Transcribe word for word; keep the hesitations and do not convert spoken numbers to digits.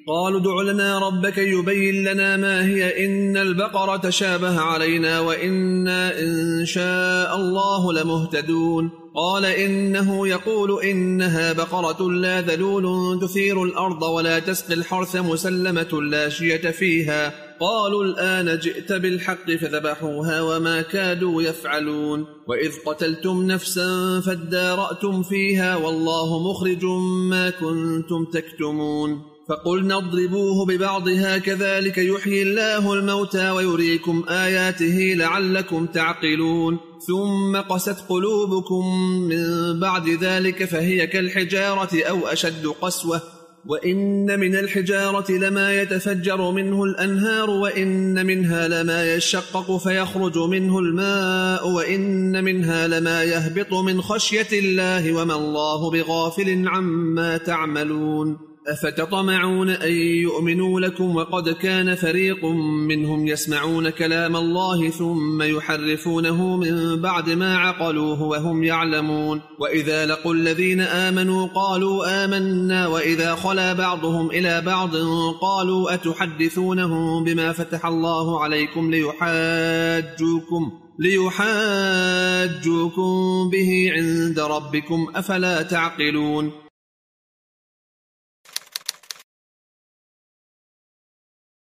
قالوا ادع لنا ربك يبين لنا ما هي إن البقرة تشابه علينا وإنا إن شاء الله لمهتدون قال إنه يقول إنها بقرة لا ذلول تثير الأرض ولا تسقي الحرث مسلمة لا شية فيها قالوا الآن جئت بالحق فذبحوها وما كادوا يفعلون وإذ قتلتم نفسا فادارأتم فيها والله مخرج ما كنتم تكتمون فقلنا اضربوه ببعضها كذلك يحيي الله الموتى ويريكم آياته لعلكم تعقلون ثم قست قلوبكم من بعد ذلك فهي كالحجارة أو أشد قسوة وإن من الحجارة لما يتفجر منه الأنهار وإن منها لما يشقق فيخرج منه الماء وإن منها لما يهبط من خشية الله وما الله بغافل عما تعملون أفتطمعون أن يؤمنوا لكم وقد كان فريق منهم يسمعون كلام الله ثم يحرفونه من بعد ما عقلوه وهم يعلمون وإذا لقوا الذين آمنوا قالوا آمنا وإذا خلا بعضهم إلى بعض قالوا أتحدثونهم بما فتح الله عليكم ليحاجوكم ليحاجوكم به عند ربكم أفلا تعقلون